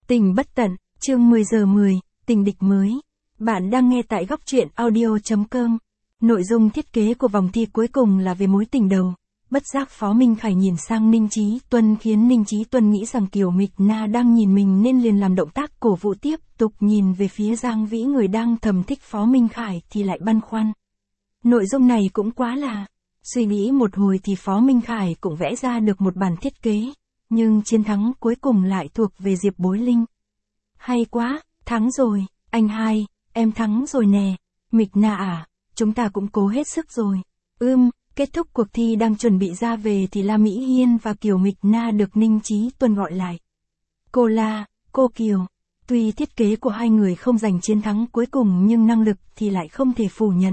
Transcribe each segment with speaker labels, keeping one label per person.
Speaker 1: Tình bất tận, chương 10 giờ 10, tình địch mới. Bạn đang nghe tại góc truyện audio.com. Nội dung thiết kế của vòng thi cuối cùng là về mối tình đầu. Bất giác Phó Minh Khải nhìn sang Ninh Chí Tuân khiến Ninh Chí Tuân nghĩ rằng Kiều Mịch Na đang nhìn mình nên liền làm động tác cổ vũ tiếp tục nhìn về phía Giang Vĩ, người đang thầm thích Phó Minh Khải thì lại băn khoăn. Nội dung này cũng quá là... Suy nghĩ một hồi thì Phó Minh Khải cũng vẽ ra được một bản thiết kế. Nhưng chiến thắng cuối cùng lại thuộc về Diệp Bối Linh. Hay quá, thắng rồi, anh hai, em thắng rồi nè. Mịch Na à, chúng ta cũng cố hết sức rồi. Kết thúc cuộc thi đang chuẩn bị ra về thì La Mỹ Hiên và Kiều Mịch Na được Ninh Chí Tuân gọi lại. Cô La, cô Kiều, tuy thiết kế của hai người không giành chiến thắng cuối cùng nhưng năng lực thì lại không thể phủ nhận.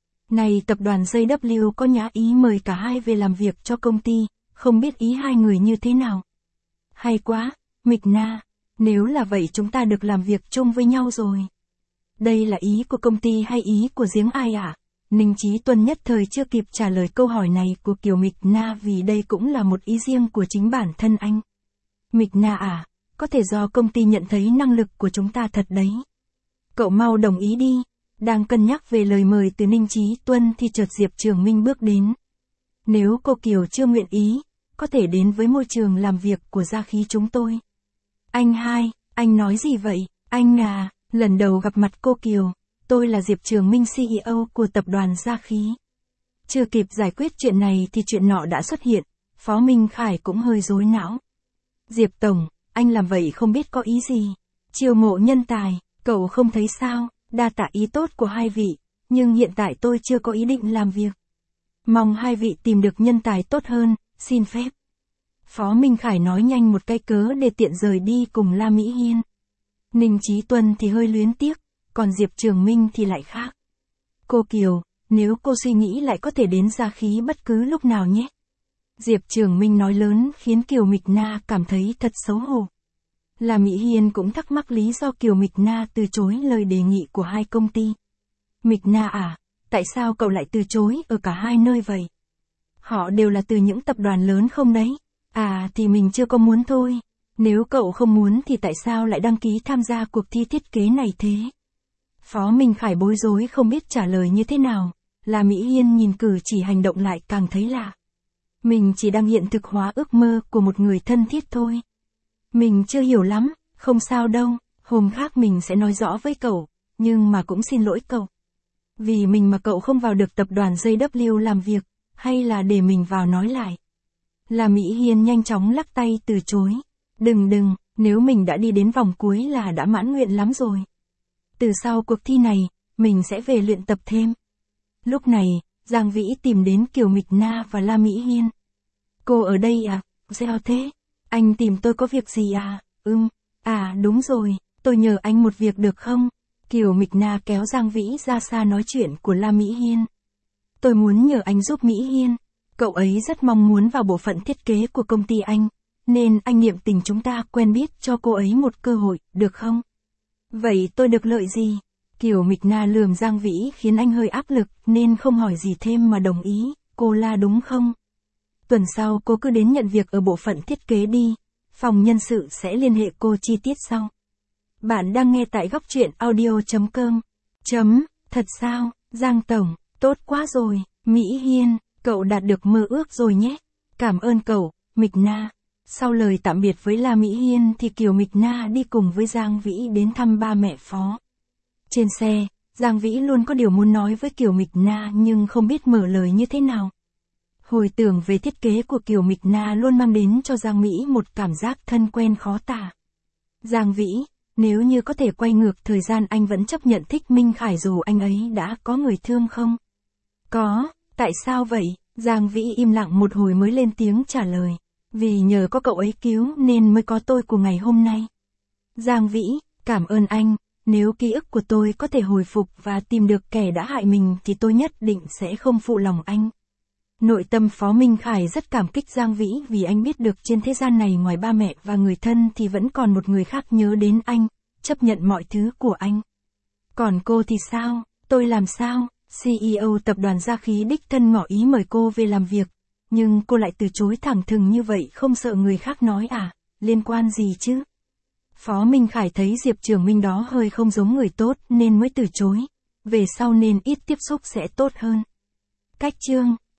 Speaker 1: Này tập đoàn JW có nhã ý mời cả hai về làm việc cho công ty, không biết ý hai người như thế nào. Hay quá, Mịch Na, nếu là vậy chúng ta được làm việc chung với nhau rồi. Đây là ý của công ty hay ý của riêng ai ạ? Ninh Chí Tuân nhất thời chưa kịp trả lời câu hỏi này của Kiều Mịch Na vì đây cũng là một ý riêng của chính bản thân anh. Mịch Na à, có thể do công ty nhận thấy năng lực của chúng ta thật đấy. Cậu mau đồng ý đi. Đang cân nhắc về lời mời từ Ninh Chí Tuân thì chợt Diệp Trường Minh bước đến. Nếu cô Kiều chưa nguyện ý, có thể đến với môi trường làm việc của Gia Khí chúng tôi. Anh hai, anh nói gì vậy? Anh à, lần đầu gặp mặt cô Kiều, tôi là Diệp Trường Minh CEO của tập đoàn Gia Khí. Chưa kịp giải quyết chuyện này thì chuyện nọ đã xuất hiện, Phó Minh Khải cũng hơi rối não. Diệp Tổng, anh làm vậy không biết có ý gì? Chiêu mộ nhân tài, cậu không thấy sao? Đa tạ ý tốt của hai vị, nhưng hiện tại tôi chưa có ý định làm việc. Mong hai vị tìm được nhân tài tốt hơn, xin phép. Phó Minh Khải nói nhanh một cái cớ để tiện rời đi cùng La Mỹ Hiên. Ninh Chí Tuân thì hơi luyến tiếc, còn Diệp Trường Minh thì lại khác. Cô Kiều, nếu cô suy nghĩ lại có thể đến Gia Khí bất cứ lúc nào nhé. Diệp Trường Minh nói lớn khiến Kiều Mịch Na cảm thấy thật xấu hổ. La Mỹ Hiên cũng thắc mắc lý do Kiều Mịch Na từ chối lời đề nghị của hai công ty. Mịch Na à, tại sao cậu lại từ chối ở cả hai nơi vậy? Họ đều là từ những tập đoàn lớn không đấy? À thì mình chưa có muốn thôi. Nếu cậu không muốn thì tại sao lại đăng ký tham gia cuộc thi thiết kế này thế? Phó Minh Khải bối rối không biết trả lời như thế nào. La Mỹ Hiên nhìn cử chỉ hành động lại càng thấy lạ. Mình chỉ đang hiện thực hóa ước mơ của một người thân thiết thôi. Mình chưa hiểu lắm, không sao đâu, hôm khác mình sẽ nói rõ với cậu, nhưng mà cũng xin lỗi cậu. Vì mình mà cậu không vào được tập đoàn JW làm việc, hay là để mình vào nói lại. La Mỹ Hiên nhanh chóng lắc tay từ chối. Đừng, nếu mình đã đi đến vòng cuối là đã mãn nguyện lắm rồi. Từ sau cuộc thi này, mình sẽ về luyện tập thêm. Lúc này, Giang Vĩ tìm đến Kiều Mịch Na và La Mỹ Hiên. Cô ở đây à? Sao thế? Anh tìm tôi có việc gì à? À đúng rồi, tôi nhờ anh một việc được không? Kiều Mịch Na kéo Giang Vĩ ra xa nói chuyện của La Mỹ Hiên. Tôi muốn nhờ anh giúp Mỹ Hiên. Cậu ấy rất mong muốn vào bộ phận thiết kế của công ty anh, nên anh niệm tình chúng ta quen biết cho cô ấy một cơ hội, được không? Vậy tôi được lợi gì? Kiều Mịch Na lườm Giang Vĩ khiến anh hơi áp lực nên không hỏi gì thêm mà đồng ý. Cô La đúng không? Tuần sau cô cứ đến nhận việc ở bộ phận thiết kế đi. Phòng nhân sự sẽ liên hệ cô chi tiết sau. Bạn đang nghe tại góc truyện audio.com. Thật sao, Giang Tổng, tốt quá rồi, Mỹ Hiên, cậu đạt được mơ ước rồi nhé. Cảm ơn cậu, Mịch Na. Sau lời tạm biệt với La Mỹ Hiên thì Kiều Mịch Na đi cùng với Giang Vĩ đến thăm ba mẹ Phó. Trên xe, Giang Vĩ luôn có điều muốn nói với Kiều Mịch Na nhưng không biết mở lời như thế nào. Hồi tưởng về thiết kế của Kiều Mịch Na luôn mang đến cho Giang Mỹ một cảm giác thân quen khó tả. Giang Vĩ, nếu như có thể quay ngược thời gian anh vẫn chấp nhận thích Minh Khải dù anh ấy đã có người thương không? Có, tại sao vậy? Giang Vĩ im lặng một hồi mới lên tiếng trả lời. Vì nhờ có cậu ấy cứu nên mới có tôi của ngày hôm nay. Giang Vĩ, cảm ơn anh, nếu ký ức của tôi có thể hồi phục và tìm được kẻ đã hại mình thì tôi nhất định sẽ không phụ lòng anh. Nội tâm Phó Minh Khải rất cảm kích Giang Vĩ vì anh biết được trên thế gian này ngoài ba mẹ và người thân thì vẫn còn một người khác nhớ đến anh, chấp nhận mọi thứ của anh. Còn cô thì sao? Tôi làm sao? CEO tập đoàn Gia Khí đích thân ngỏ ý mời cô về làm việc, nhưng cô lại từ chối thẳng thừng như vậy không sợ người khác nói à, liên quan gì chứ? Phó Minh Khải thấy Diệp Trường Minh đó hơi không giống người tốt nên mới từ chối. Về sau nên ít tiếp xúc sẽ tốt hơn. Cách chương